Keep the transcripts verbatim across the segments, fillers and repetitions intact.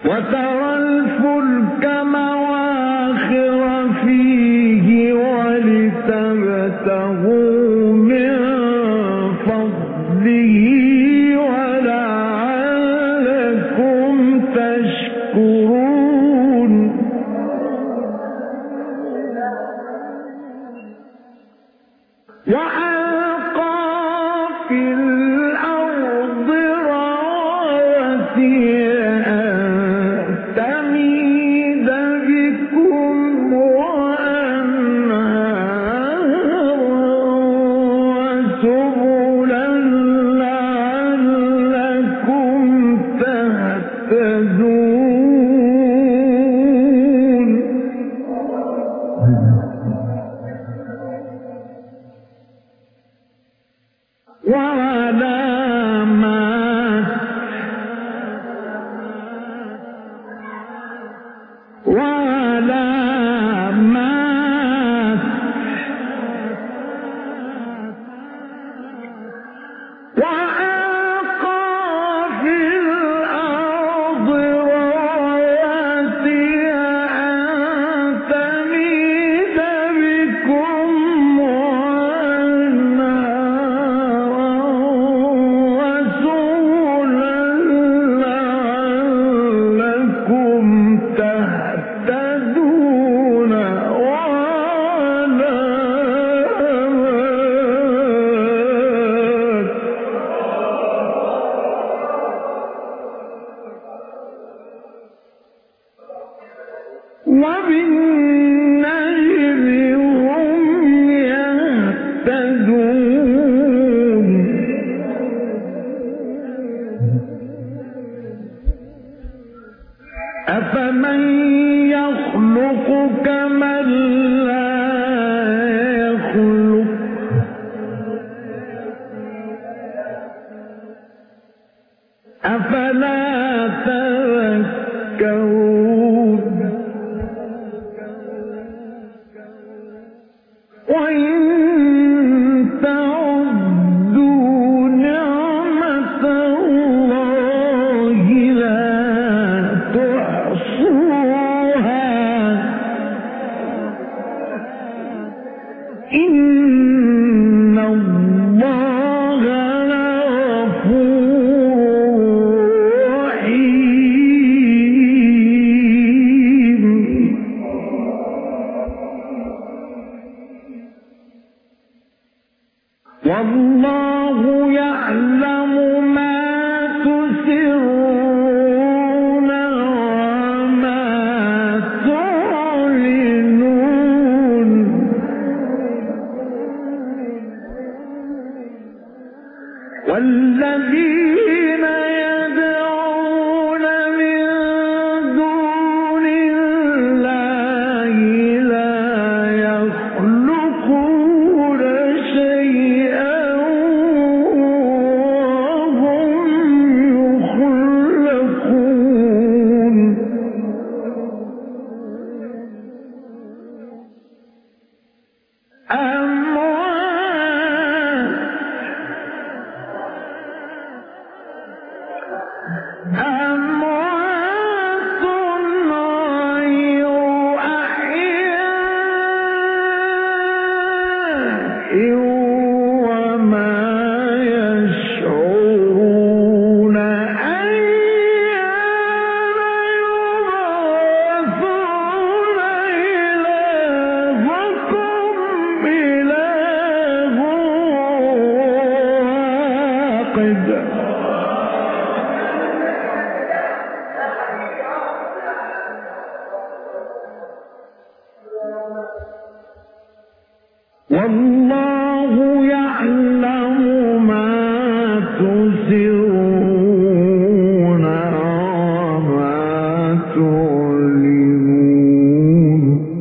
وترى الفلك مواخر فيه ولتبتغوا من فضله ولعلكم تشكرون وألقى في الأرض رواسي أفمن يخلق كمن لا يخلق أفلا تذكرون وإن تعدوا نعمة الله لا تحصوها إن الله لغفور رحيم والله يعلم ما تسرون وما تعلنون والذين يدعون من دون الله لا يخلقون شيئا وهم يخلقون أموات غير أحياء وما يشعرون أيان يبعثون إلهكم إله واحد والله يعلم ما تسرون وما تعلنون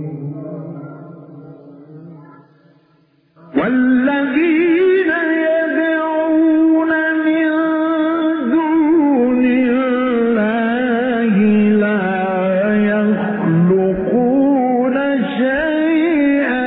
والذين يدعون من دون الله لا يخلقون شيئا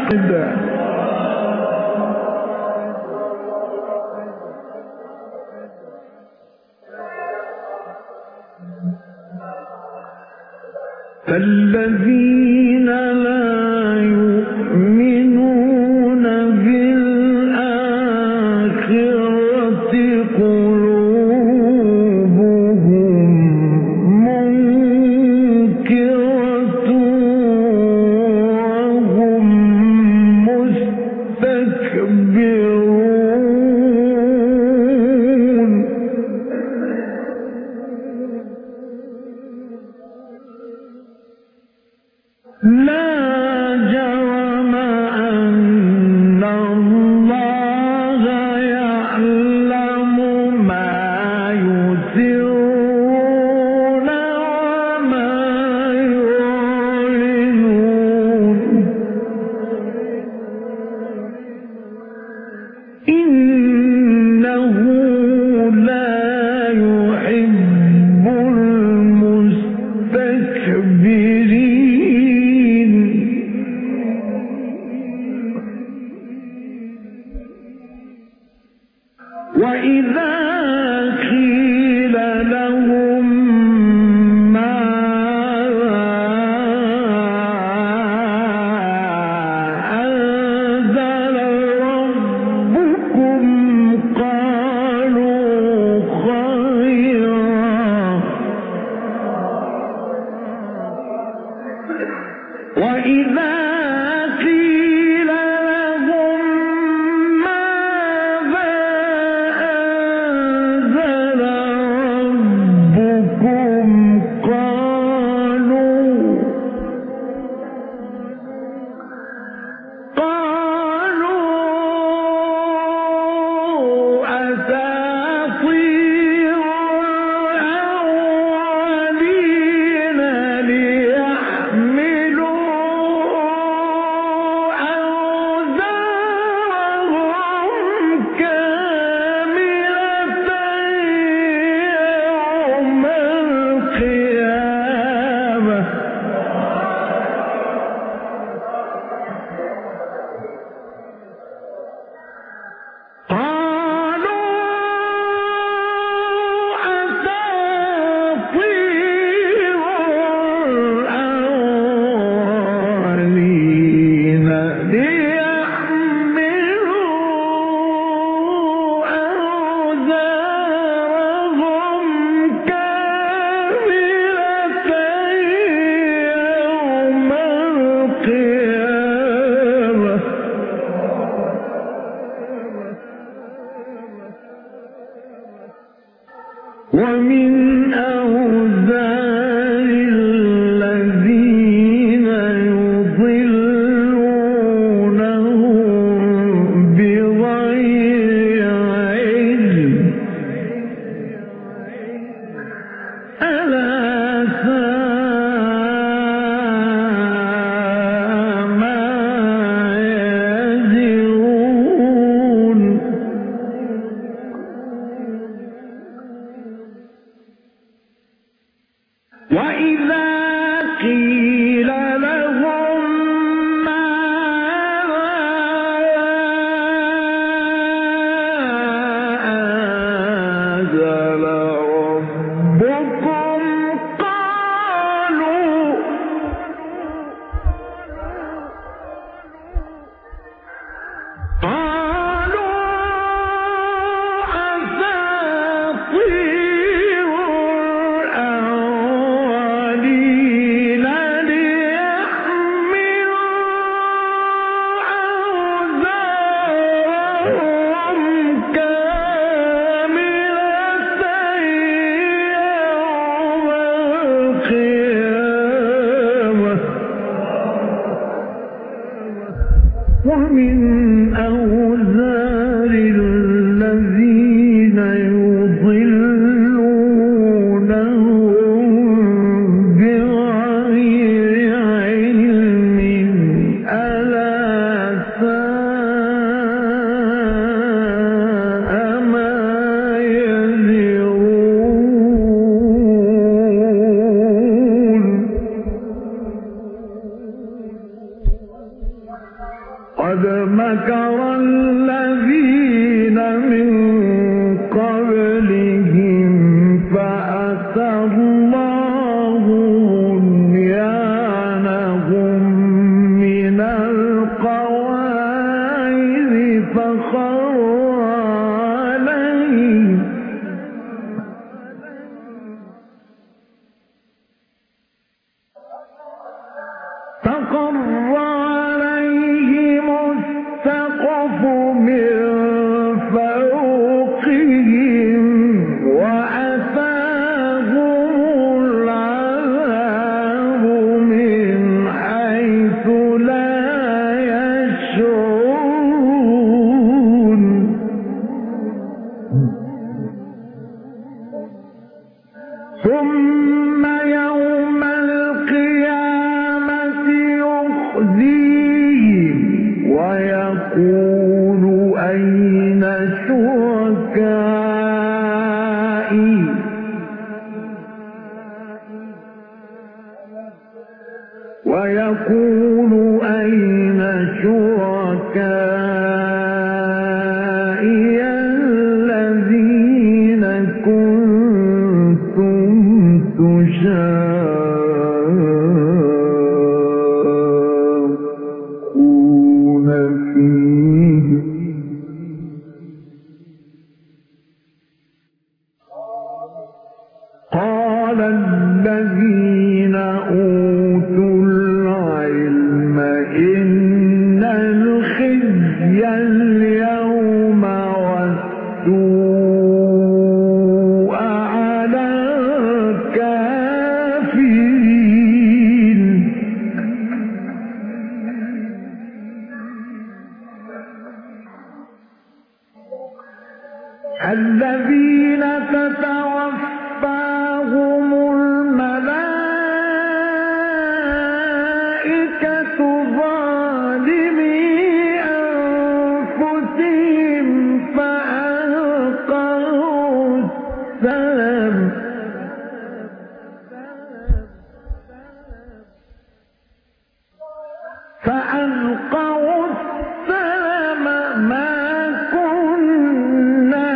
فالذين لا يؤمنون بالآخرة قلوبهم منكرة وهم مستكبرون لا جرم أن الله يعلم ما يسرون وما يعلنون إنه لا يحب المستكبرين وإذا قيل لهم ماذا أنزل ربكم قالوا خيرا وإذا قيل لهم ماذا أنزل ربكم قالوا قالوا أساطير الأولين ليحملوا أوزارهم كاملة يوم القيامة قالوا أساطير الأولين ليحملوا أوزارهم كاملة يوم القيامة ومن أوزار الذين يضلونهم بغير علم ألا ساء ما يزرون وإذا قيل لهم ماذا أنزل ربكم قالوا قالوا أساطير الأولين ليحملوا أوزارهم كاملة يوم القيامة ومن أوزار الذين يضلونهم بغير علم ألا ساء ما يزرون قد مكر الذين من قبلهم فأتى الله بنيانهم من القواعد فخر عليهم فخر عليهم السقف من فوقهم وأتاهم العذاب من حيث لا يشعرون ثم يوم القيامة يخزيهم ويقول أين شركائي ويقول أين شركائي الذين كنتم تشاقون فيه قال الذين أوتوا العلم إن الخزي اليوم والسوء على الكافرين الذين تتوفاهم الملائكة ظالمي أنفسهم فألقوا السلم فألقوا السلم ما كنا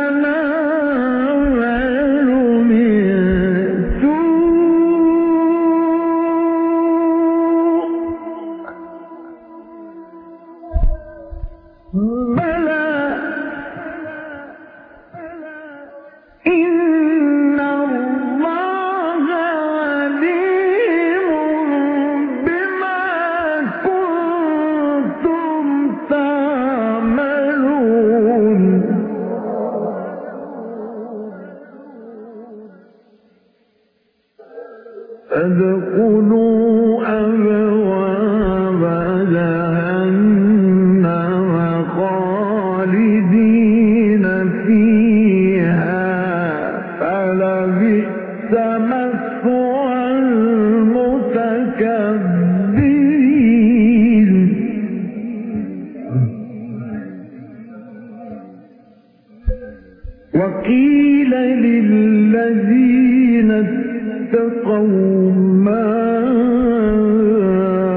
نعمل من سوء بلى إن الله عليم بما كنتم تعملون ادخلوا أبواب جهنم خالدين فيها فلبئس مثوى المتكبرين وقيل للذين اتقوا ما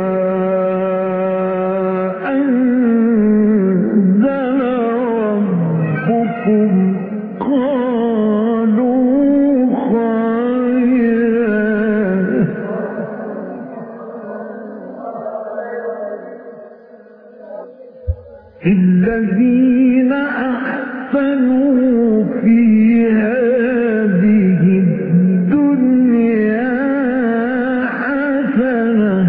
أنزل ربكم قالوا خيرا الذين أحسنوا في هذه الدنيا حسنة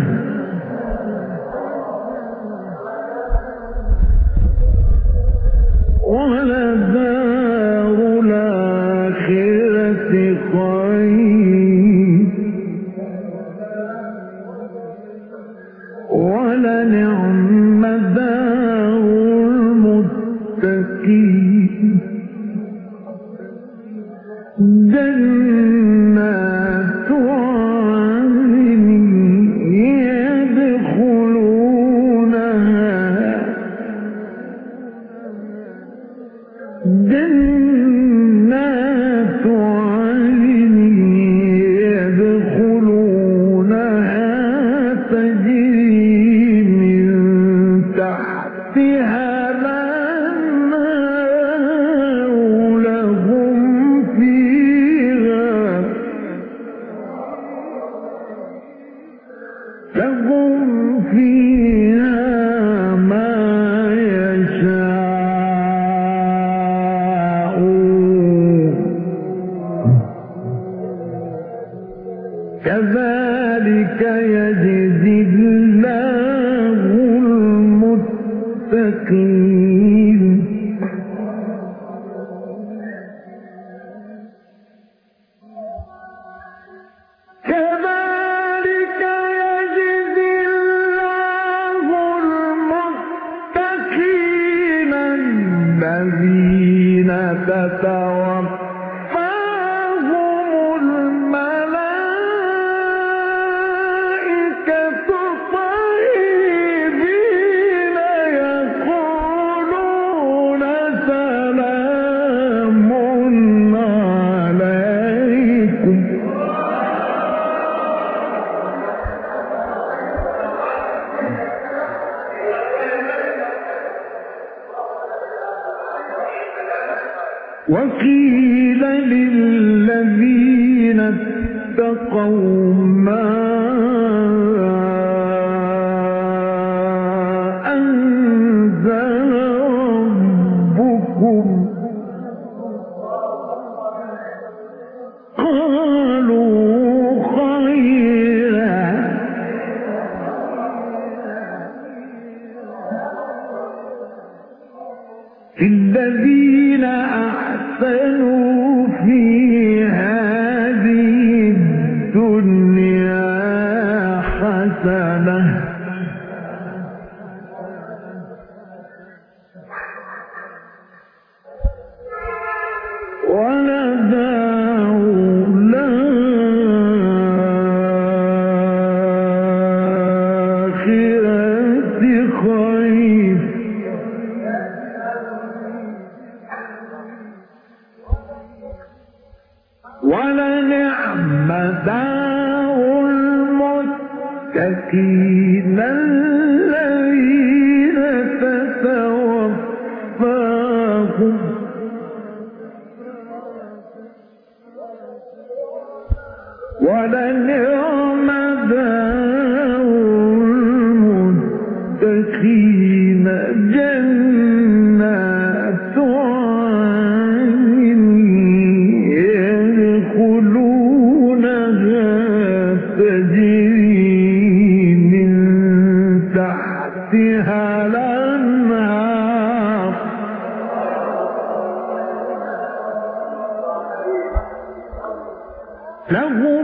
ولدار الآخرة خير ولنعم دار المتقين المتقين كذلك يجزي الله المتقين الذين تتوفاهم الملائكة طيبين يقولون سلام عليكم وقيل للذين اتقوا ما أنزل ربكم قالوا خيرا الذين أحسنوا في هذه الدنيا حسنة ولدار الآخرة خير ولنعم دار المتقين الذين تتوفاهم ولنعم دار المتقين جنات عدن يدخلونها تجري من تحتها الأنهار لهم